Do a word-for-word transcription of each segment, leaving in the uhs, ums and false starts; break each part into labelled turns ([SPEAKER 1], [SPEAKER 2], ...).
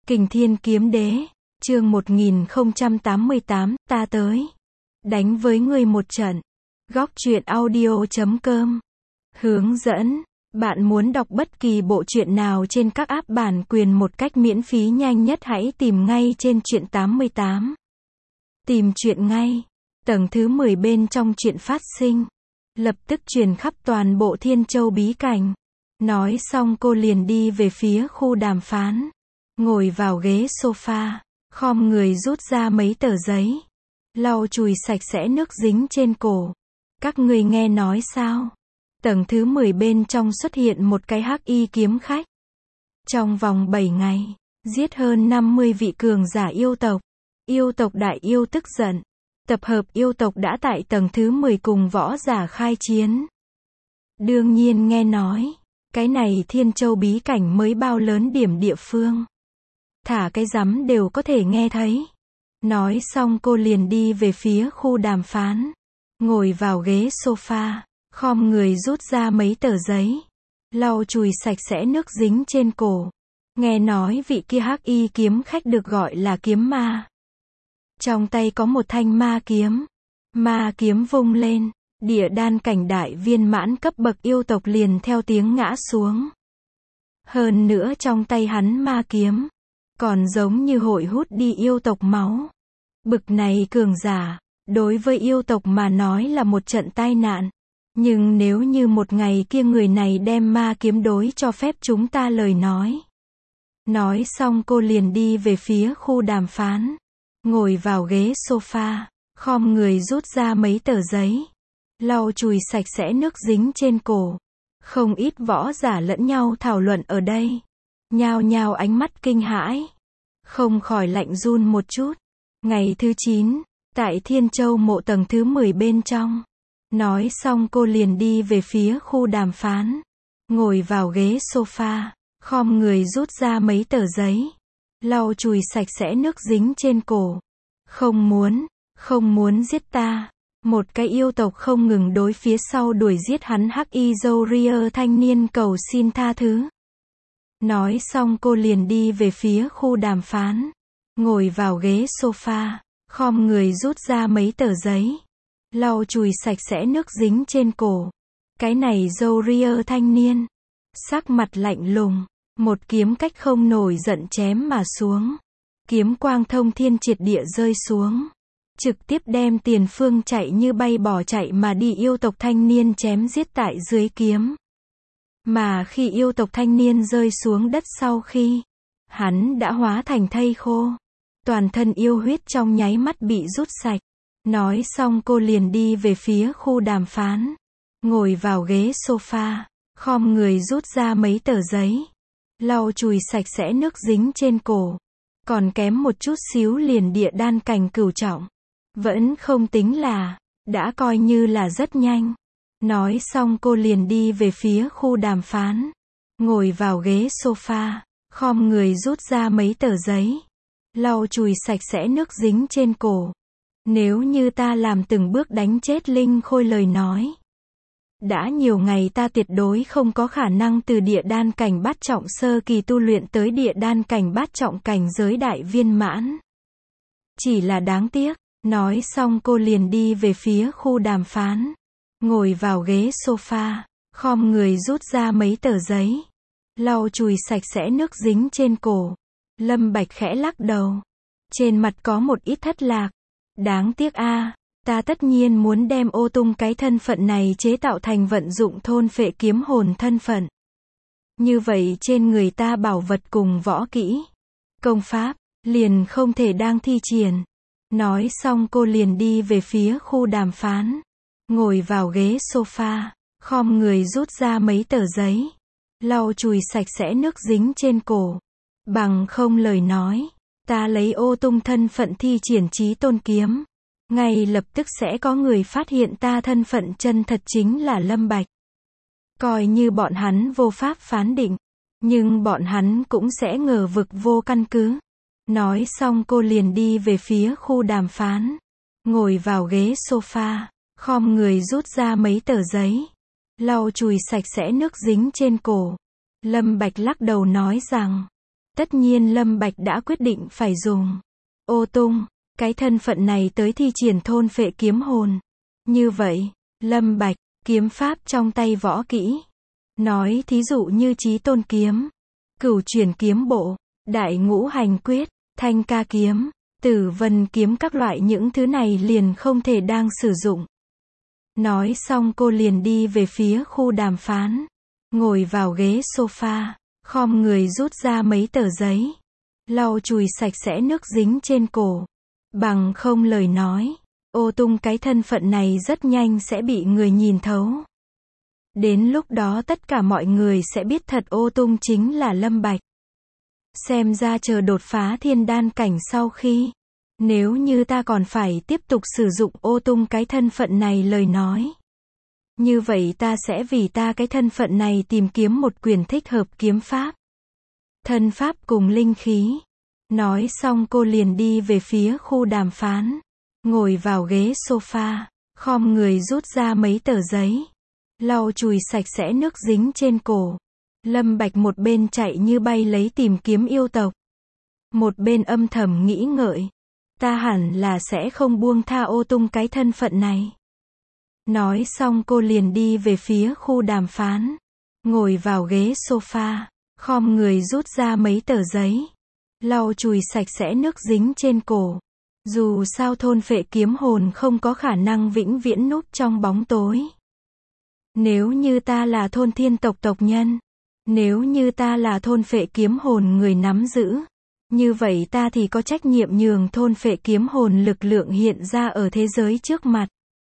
[SPEAKER 1] Kình Thiên Kiếm Đế, chương một nghìn không trăm tám mươi tám, ta tới. Đánh với ngươi một trận. Góc truyện audio chấm com. Hướng dẫn. Bạn muốn đọc bất kỳ bộ truyện nào trên các app bản quyền một cách miễn phí nhanh nhất hãy tìm ngay trên truyện tám mươi tám. Tìm truyện ngay. Tầng thứ mười bên trong truyện phát sinh. Lập tức truyền khắp toàn bộ Thiên Châu bí cảnh. Nói xong cô liền đi về phía khu đàm phán. Ngồi vào ghế sofa. Khom người rút ra mấy tờ giấy. Lau chùi sạch sẽ nước dính trên cổ. Các người nghe nói sao? Tầng thứ mười bên trong xuất hiện một cái hắc y kiếm khách. Trong vòng bảy ngày, giết hơn năm mươi vị cường giả yêu tộc. Yêu tộc đại yêu tức giận. Tập hợp yêu tộc đã tại tầng thứ mười cùng võ giả khai chiến. Đương nhiên nghe nói, cái này Thiên Châu bí cảnh mới bao lớn điểm địa phương. Thả cái rắm đều có thể nghe thấy. Nói xong cô liền đi về phía khu đàm phán. Ngồi vào ghế sofa, khom người rút ra mấy tờ giấy. Lau chùi sạch sẽ nước dính trên cổ. Nghe nói vị kia hắc y kiếm khách được gọi là kiếm ma. Trong tay có một thanh ma kiếm. Ma kiếm vung lên, địa đan cảnh đại viên mãn cấp bậc yêu tộc liền theo tiếng ngã xuống. Hơn nữa trong tay hắn ma kiếm, còn giống như hội hút đi yêu tộc máu. Bực này cường giả, đối với yêu tộc mà nói là một trận tai nạn. Nhưng nếu như một ngày kia người này đem ma kiếm đối cho phép chúng ta lời nói. Nói xong cô liền đi về phía khu đàm phán. Ngồi vào ghế sofa, khom người rút ra mấy tờ giấy. Lau chùi sạch sẽ nước dính trên cổ. Không ít võ giả lẫn nhau thảo luận ở đây. Nhao nhao ánh mắt kinh hãi. Không khỏi lạnh run một chút. Ngày thứ chín, tại Thiên Châu mộ tầng thứ mười bên trong. Nói xong cô liền đi về phía khu đàm phán. Ngồi vào ghế sofa, khom người rút ra mấy tờ giấy. Lau chùi sạch sẽ nước dính trên cổ. Không muốn, không muốn giết ta. Một cái yêu tộc không ngừng đối phía sau đuổi giết hắn hắc y râu ria thanh niên cầu xin tha thứ. Nói xong cô liền đi về phía khu đàm phán. Ngồi vào ghế sofa, khom người rút ra mấy tờ giấy. Lau chùi sạch sẽ nước dính trên cổ. Cái này râu ria thanh niên. Sắc mặt lạnh lùng. Một kiếm cách không nổi giận chém mà xuống. Kiếm quang thông thiên triệt địa rơi xuống. Trực tiếp đem tiền phương chạy như bay bỏ chạy mà đi yêu tộc thanh niên chém giết tại dưới kiếm. Mà khi yêu tộc thanh niên rơi xuống đất sau khi, hắn đã hóa thành thây khô. Toàn thân yêu huyết trong nháy mắt bị rút sạch. Nói xong cô liền đi về phía khu đàm phán. Ngồi vào ghế sofa, khom người rút ra mấy tờ giấy. Lau chùi sạch sẽ nước dính trên cổ. Còn kém một chút xíu liền địa đan cảnh cửu trọng. Vẫn không tính là, đã coi như là rất nhanh. Nói xong cô liền đi về phía khu đàm phán. Ngồi vào ghế sofa, khom người rút ra mấy tờ giấy. Lau chùi sạch sẽ nước dính trên cổ. Nếu như ta làm từng bước đánh chết Linh Khôi lời nói. Đã nhiều ngày ta tuyệt đối không có khả năng từ địa đan cảnh bát trọng sơ kỳ tu luyện tới địa đan cảnh bát trọng cảnh giới đại viên mãn. Chỉ là đáng tiếc. Nói xong cô liền đi về phía khu đàm phán. Ngồi vào ghế sofa, khom người rút ra mấy tờ giấy. Lau chùi sạch sẽ nước dính trên cổ. Lâm Bạch khẽ lắc đầu. Trên mặt có một ít thất lạc. Đáng tiếc a, ta tất nhiên muốn đem Ô Tung cái thân phận này chế tạo thành vận dụng thôn phệ kiếm hồn thân phận. Như vậy trên người ta bảo vật cùng võ kỹ, công pháp, liền không thể đang thi triển. Nói xong cô liền đi về phía khu đàm phán. Ngồi vào ghế sofa, khom người rút ra mấy tờ giấy. Lau chùi sạch sẽ nước dính trên cổ. Bằng không lời nói, ta lấy Ô Tung thân phận thi triển chí tôn kiếm. Ngay lập tức sẽ có người phát hiện ta thân phận chân thật chính là Lâm Bạch. Coi như bọn hắn vô pháp phán định. Nhưng bọn hắn cũng sẽ ngờ vực vô căn cứ. Nói xong cô liền đi về phía khu đàm phán. Ngồi vào ghế sofa, khom người rút ra mấy tờ giấy. Lau chùi sạch sẽ nước dính trên cổ. Lâm Bạch lắc đầu nói rằng, Tất nhiên Lâm Bạch đã quyết định phải dùng Ô Tung, cái thân phận này tới thi triển thôn phệ kiếm hồn. Như vậy, Lâm Bạch, kiếm pháp trong tay võ kỹ. Nói thí dụ như Chí Tôn kiếm, Cửu Chuyển kiếm bộ, Đại Ngũ Hành quyết, Thanh Ca kiếm, Tử Vân kiếm các loại những thứ này liền không thể đang sử dụng. Nói xong cô liền đi về phía khu đàm phán. Ngồi vào ghế sofa, khom người rút ra mấy tờ giấy. Lau chùi sạch sẽ nước dính trên cổ. Bằng không lời nói, Ô Tung cái thân phận này rất nhanh sẽ bị người nhìn thấu. Đến lúc đó tất cả mọi người sẽ biết thật Ô Tung chính là Lâm Bạch. Xem ra chờ đột phá thiên đan cảnh sau khi, nếu như ta còn phải tiếp tục sử dụng Ô Tung cái thân phận này lời nói, như vậy ta sẽ vì ta cái thân phận này tìm kiếm một quyền thích hợp kiếm pháp, thân pháp cùng linh khí. Nói xong cô liền đi về phía khu đàm phán. Ngồi vào ghế sofa, khom người rút ra mấy tờ giấy. Lau chùi sạch sẽ nước dính trên cổ. Lâm Bạch một bên chạy như bay lấy tìm kiếm yêu tộc. Một bên âm thầm nghĩ ngợi. Ta hẳn là sẽ không buông tha Ô Tung cái thân phận này. Nói xong cô liền đi về phía khu đàm phán. Ngồi vào ghế sofa, khom người rút ra mấy tờ giấy. Lau chùi sạch sẽ nước dính trên cổ. Dù sao thôn phệ kiếm hồn không có khả năng vĩnh viễn núp trong bóng tối. Nếu như ta là thôn thiên tộc tộc nhân, nếu như ta là thôn phệ kiếm hồn người nắm giữ, như vậy ta thì có trách nhiệm nhường thôn phệ kiếm hồn lực lượng hiện ra ở thế giới trước mặt.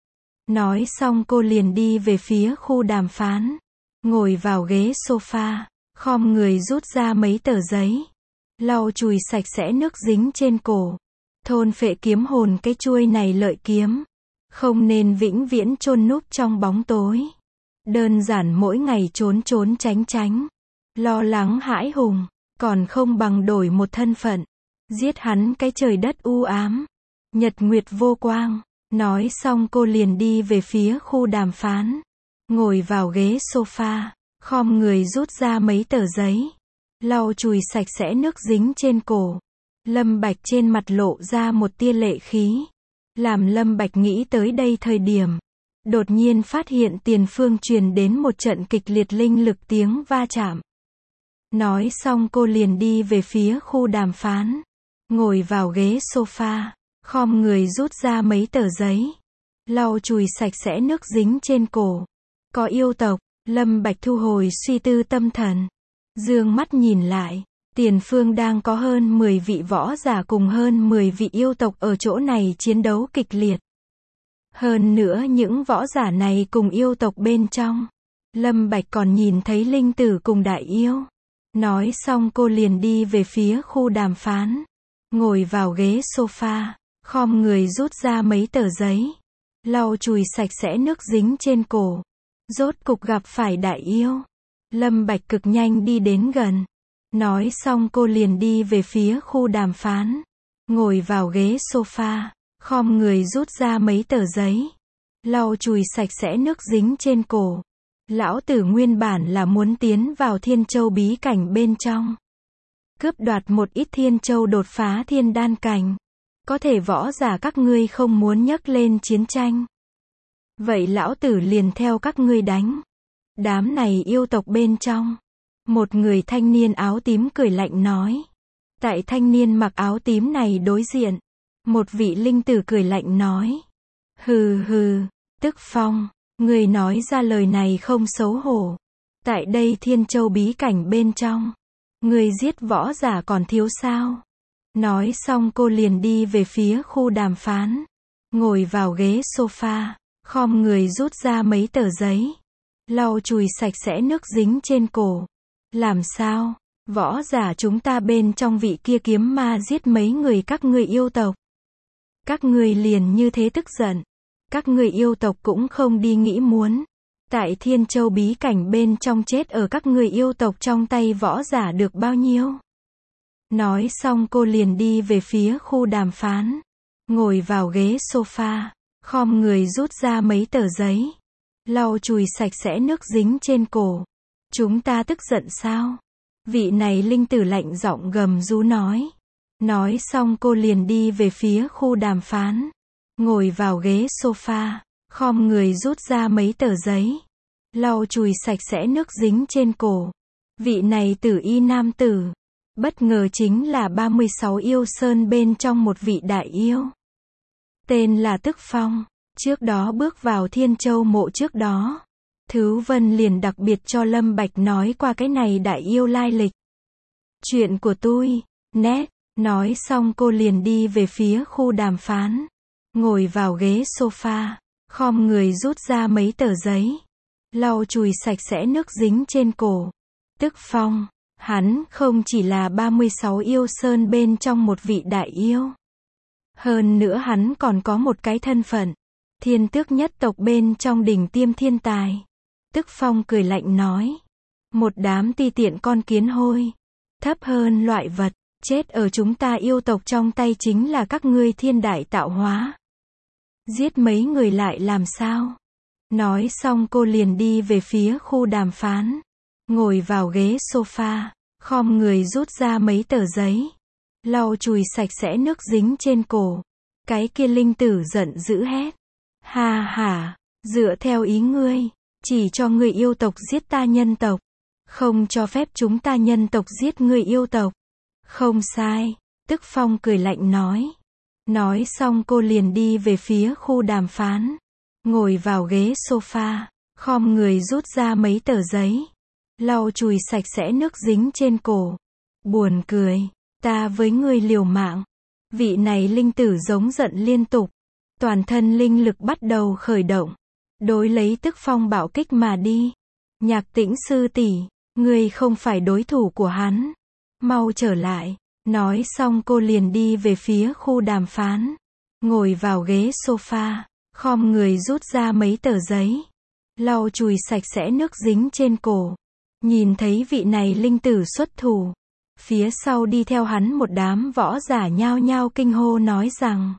[SPEAKER 1] Nói xong cô liền đi về phía khu đàm phán. Ngồi vào ghế sofa, khom người rút ra mấy tờ giấy. Lau chùi sạch sẽ nước dính trên cổ. Thôn phệ kiếm hồn cái chuôi này lợi kiếm. Không nên vĩnh viễn chôn núp trong bóng tối. Đơn giản mỗi ngày trốn trốn tránh tránh. Lo lắng hãi hùng. Còn không bằng đổi một thân phận. Giết hắn cái trời đất u ám. Nhật nguyệt vô quang. Nói xong cô liền đi về phía khu đàm phán. Ngồi vào ghế sofa. Khom người rút ra mấy tờ giấy. Lau chùi sạch sẽ nước dính trên cổ. Lâm Bạch trên mặt lộ ra một tia lệ khí. Làm Lâm Bạch nghĩ tới đây thời điểm. Đột nhiên phát hiện tiền phương truyền đến một trận kịch liệt linh lực tiếng va chạm. Nói xong cô liền đi về phía khu đàm phán. Ngồi vào ghế sofa. Khom người rút ra mấy tờ giấy. Lau chùi sạch sẽ nước dính trên cổ. Có yêu tộc. Lâm Bạch thu hồi suy tư tâm thần. Dương mắt nhìn lại. Tiền phương đang có hơn mười vị võ giả cùng hơn mười vị yêu tộc ở chỗ này chiến đấu kịch liệt. Hơn nữa những võ giả này cùng yêu tộc bên trong. Lâm Bạch còn nhìn thấy linh tử cùng đại yêu. Nói xong cô liền đi về phía khu đàm phán. Ngồi vào ghế sofa. Khom người rút ra mấy tờ giấy. Lau chùi sạch sẽ nước dính trên cổ. Rốt cục gặp phải đại yêu. Lâm Bạch cực nhanh đi đến gần. Nói xong cô liền đi về phía khu đàm phán. Ngồi vào ghế sofa. Khom người rút ra mấy tờ giấy. Lau chùi sạch sẽ nước dính trên cổ. Lão tử nguyên bản là muốn tiến vào Thiên Châu bí cảnh bên trong. Cướp đoạt một ít Thiên Châu đột phá thiên đan cảnh. Có thể võ giả các ngươi không muốn nhấc lên chiến tranh. Vậy lão tử liền theo các ngươi đánh. Đám này yêu tộc bên trong. Một người thanh niên áo tím cười lạnh nói. Tại thanh niên mặc áo tím này đối diện. Một vị linh tử cười lạnh nói. Hừ hừ, Tức Phong, người nói ra lời này không xấu hổ. Tại đây Thiên Châu bí cảnh bên trong. Người giết võ giả còn thiếu sao? Nói xong cô liền đi về phía khu đàm phán. Ngồi vào ghế sofa. Khom người rút ra mấy tờ giấy. Lau chùi sạch sẽ nước dính trên cổ. Làm sao? Võ giả chúng ta bên trong vị kia kiếm ma giết mấy người các ngươi yêu tộc. Các ngươi liền như thế tức giận. Các ngươi yêu tộc cũng không đi nghĩ muốn. Tại Thiên Châu bí cảnh bên trong chết ở các ngươi yêu tộc trong tay võ giả được bao nhiêu? Nói xong cô liền đi về phía khu đàm phán. Ngồi vào ghế sofa. Khom người rút ra mấy tờ giấy. Lau chùi sạch sẽ nước dính trên cổ. Chúng ta tức giận sao? Vị này linh tử lạnh giọng gầm rú nói. Nói xong cô liền đi về phía khu đàm phán. Ngồi vào ghế sofa, khom người rút ra mấy tờ giấy. Lau chùi sạch sẽ nước dính trên cổ. Vị này tử y nam tử. Bất ngờ chính là ba mươi sáu yêu sơn bên trong một vị đại yêu. Tên là Tức Phong. Trước đó bước vào Thiên Châu mộ trước đó. Thứ Vân liền đặc biệt cho Lâm Bạch nói qua cái này đại yêu lai lịch. Chuyện của tôi, nét. Nói xong cô liền đi về phía khu đàm phán. Ngồi vào ghế sofa, khom người rút ra mấy tờ giấy. Lau chùi sạch sẽ nước dính trên cổ. Tức Phong, hắn không chỉ là ba mươi sáu yêu sơn bên trong một vị đại yêu. Hơn nữa hắn còn có một cái thân phận. Thiên tước nhất tộc bên trong đỉnh tiêm thiên tài. Tức Phong cười lạnh nói. Một đám ti tiện con kiến hôi. Thấp hơn loại vật. Chết ở chúng ta yêu tộc trong tay chính là các ngươi thiên đại tạo hóa. Giết mấy người lại làm sao? Nói xong cô liền đi về phía khu đàm phán. Ngồi vào ghế sofa, khom người rút ra mấy tờ giấy. Lau chùi sạch sẽ nước dính trên cổ. Cái kia linh tử giận dữ hét. Ha ha, dựa theo ý ngươi, chỉ cho ngươi yêu tộc giết ta nhân tộc. Không cho phép chúng ta nhân tộc giết ngươi yêu tộc. Không sai, Tức Phong cười lạnh nói. Nói xong cô liền đi về phía khu đàm phán. Ngồi vào ghế sofa, khom người rút ra mấy tờ giấy. Lau chùi sạch sẽ nước dính trên cổ. Buồn cười, ta với ngươi liều mạng. Vị này linh tử giống giận liên tục. Toàn thân linh lực bắt đầu khởi động. Đối lấy Tức Phong bạo kích mà đi. Nhạc Tĩnh sư tỷ, ngươi không phải đối thủ của hắn. Mau trở lại. Nói xong cô liền đi về phía khu đàm phán. Ngồi vào ghế sofa, khom người rút ra mấy tờ giấy. Lau chùi sạch sẽ nước dính trên cổ. Nhìn thấy vị này linh tử xuất thủ. Phía sau đi theo hắn một đám võ giả nhao nhao kinh hô nói rằng.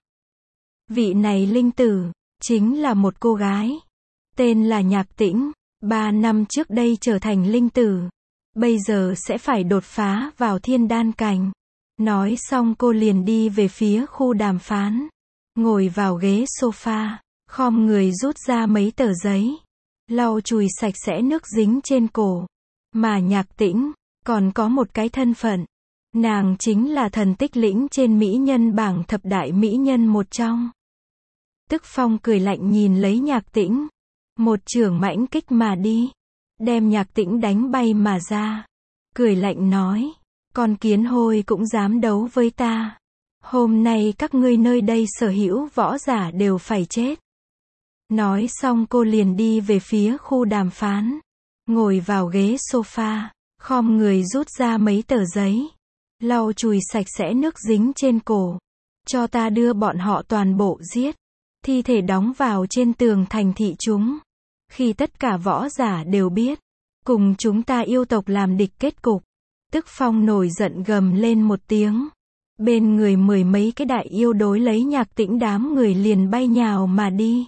[SPEAKER 1] Vị này linh tử, chính là một cô gái. Tên là Nhạc Tĩnh. Ba năm trước đây trở thành linh tử. Bây giờ sẽ phải đột phá vào thiên đan cảnh. Nói xong cô liền đi về phía khu đàm phán. Ngồi vào ghế sofa, khom người rút ra mấy tờ giấy. Lau chùi sạch sẽ nước dính trên cổ. Mà Nhạc Tĩnh, còn có một cái thân phận. Nàng chính là thần tích lĩnh trên mỹ nhân bảng thập đại mỹ nhân một trong. Tức Phong cười lạnh nhìn lấy Nhạc Tĩnh. Một chưởng mãnh kích mà đi. Đem Nhạc Tĩnh đánh bay mà ra. Cười lạnh nói. Con kiến hôi cũng dám đấu với ta. Hôm nay các ngươi nơi đây sở hữu võ giả đều phải chết. Nói xong cô liền đi về phía khu đàm phán. Ngồi vào ghế sofa, khom người rút ra mấy tờ giấy. Lau chùi sạch sẽ nước dính trên cổ. Cho ta đưa bọn họ toàn bộ giết. Thi thể đóng vào trên tường thành thị chúng. Khi tất cả võ giả đều biết. Cùng chúng ta yêu tộc làm địch kết cục. Tức Phong nổi giận gầm lên một tiếng. Bên người mười mấy cái đại yêu đối lấy Nhạc Tĩnh đám người liền bay nhào mà đi.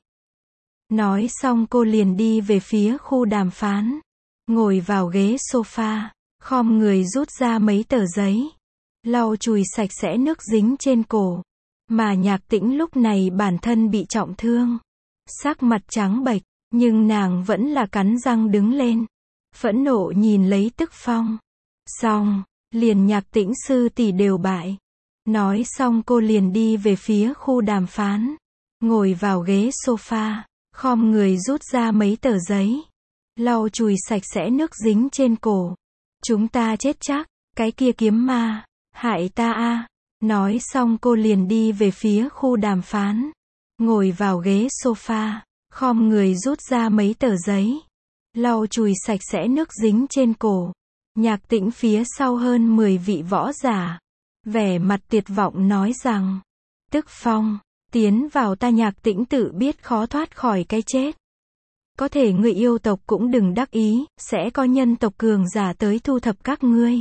[SPEAKER 1] Nói xong cô liền đi về phía khu đàm phán. Ngồi vào ghế sofa, khom người rút ra mấy tờ giấy. Lau chùi sạch sẽ nước dính trên cổ. Mà Nhạc Tĩnh lúc này bản thân bị trọng thương. Sắc mặt trắng bệch, nhưng nàng vẫn là cắn răng đứng lên. Phẫn nộ nhìn lấy Tức Phong. Xong, liền Nhạc Tĩnh sư tỷ đều bại. Nói xong cô liền đi về phía khu đàm phán. Ngồi vào ghế sofa, khom người rút ra mấy tờ giấy. Lau chùi sạch sẽ nước dính trên cổ. Chúng ta chết chắc, cái kia kiếm ma, hại ta a. Nói xong cô liền đi về phía khu đàm phán. Ngồi vào ghế sofa, khom người rút ra mấy tờ giấy. Lau chùi sạch sẽ nước dính trên cổ. Nhạc Tĩnh phía sau hơn mười vị võ giả. Vẻ mặt tuyệt vọng nói rằng. Tức Phong, tiến vào ta Nhạc Tĩnh tự biết khó thoát khỏi cái chết. Có thể người yêu tộc cũng đừng đắc ý, sẽ có nhân tộc cường giả tới thu thập các ngươi.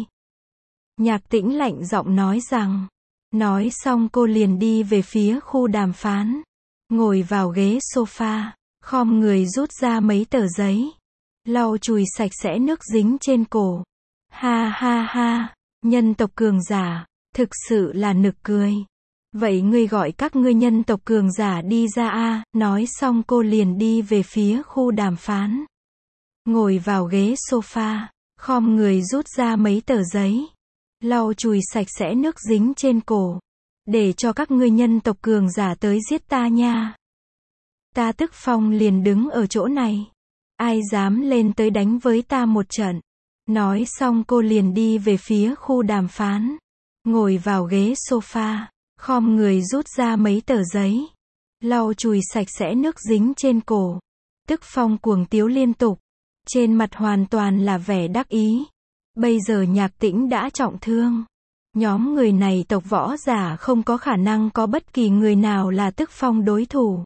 [SPEAKER 1] Nhạc Tĩnh lạnh giọng nói rằng. Nói xong cô liền đi về phía khu đàm phán. Ngồi vào ghế sofa, khom người rút ra mấy tờ giấy. Lau chùi sạch sẽ nước dính trên cổ. Ha ha ha, nhân tộc cường giả, thực sự là nực cười. Vậy ngươi gọi các ngươi nhân tộc cường giả đi ra a, nói xong cô liền đi về phía khu đàm phán. Ngồi vào ghế sofa, khom người rút ra mấy tờ giấy, lau chùi sạch sẽ nước dính trên cổ. Để cho các ngươi nhân tộc cường giả tới giết ta nha. Ta Tức Phong liền đứng ở chỗ này. Ai dám lên tới đánh với ta một trận. Nói xong cô liền đi về phía khu đàm phán. Ngồi vào ghế sofa, khom người rút ra mấy tờ giấy, lau chùi sạch sẽ nước dính trên cổ. Tức Phong cuồng tiếu liên tục, trên mặt hoàn toàn là vẻ đắc ý. Bây giờ Nhạc Tĩnh đã trọng thương. Nhóm người này tộc võ giả không có khả năng có bất kỳ người nào là Tức Phong đối thủ.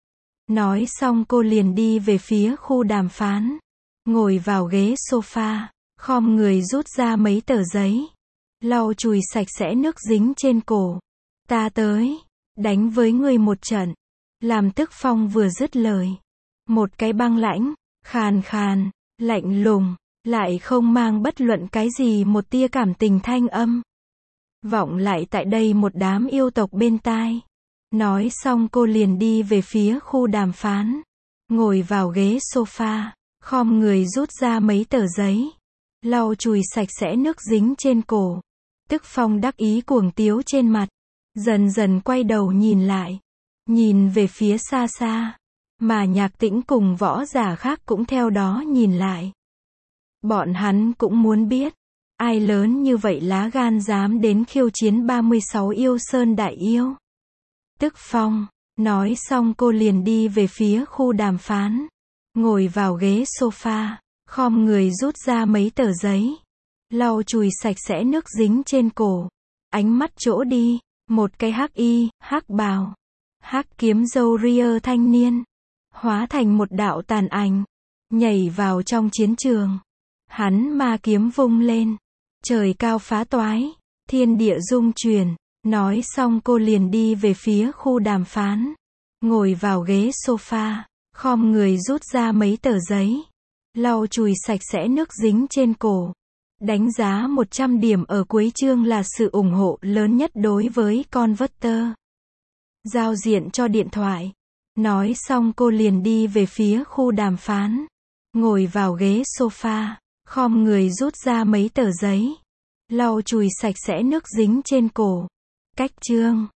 [SPEAKER 1] Nói xong cô liền đi về phía khu đàm phán. Ngồi vào ghế sofa, khom người rút ra mấy tờ giấy, lau chùi sạch sẽ nước dính trên cổ. Ta tới, đánh với ngươi một trận. Làm Tức Phong vừa dứt lời, một cái băng lãnh, khàn khàn, lạnh lùng, lại không mang bất luận cái gì một tia cảm tình thanh âm vọng lại tại đây một đám yêu tộc bên tai. Nói xong cô liền đi về phía khu đàm phán. Ngồi vào ghế sofa, khom người rút ra mấy tờ giấy, lau chùi sạch sẽ nước dính trên cổ. Tức Phong đắc ý cuồng tiếu trên mặt, dần dần quay đầu nhìn lại, nhìn về phía xa xa, mà Nhạc Tĩnh cùng võ giả khác cũng theo đó nhìn lại. Bọn hắn cũng muốn biết, ai lớn như vậy lá gan dám đến khiêu chiến ba mươi sáu yêu sơn đại yêu. Tức Phong, nói xong cô liền đi về phía khu đàm phán. Ngồi vào ghế sofa, khom người rút ra mấy tờ giấy, lau chùi sạch sẽ nước dính trên cổ. Ánh mắt chỗ đi, một cái hắc y, hắc bào, hắc kiếm râu ria thanh niên, hóa thành một đạo tàn ảnh, nhảy vào trong chiến trường. Hắn ma kiếm vung lên, trời cao phá toái, thiên địa rung chuyển. Nói xong cô liền đi về phía khu đàm phán. Ngồi vào ghế sofa, khom người rút ra mấy tờ giấy, lau chùi sạch sẽ nước dính trên cổ. Đánh giá một trăm điểm ở cuối chương là sự ủng hộ lớn nhất đối với Converter. Giao diện cho điện thoại. Nói xong cô liền đi về phía khu đàm phán. Ngồi vào ghế sofa, khom người rút ra mấy tờ giấy, lau chùi sạch sẽ nước dính trên cổ. Cách chương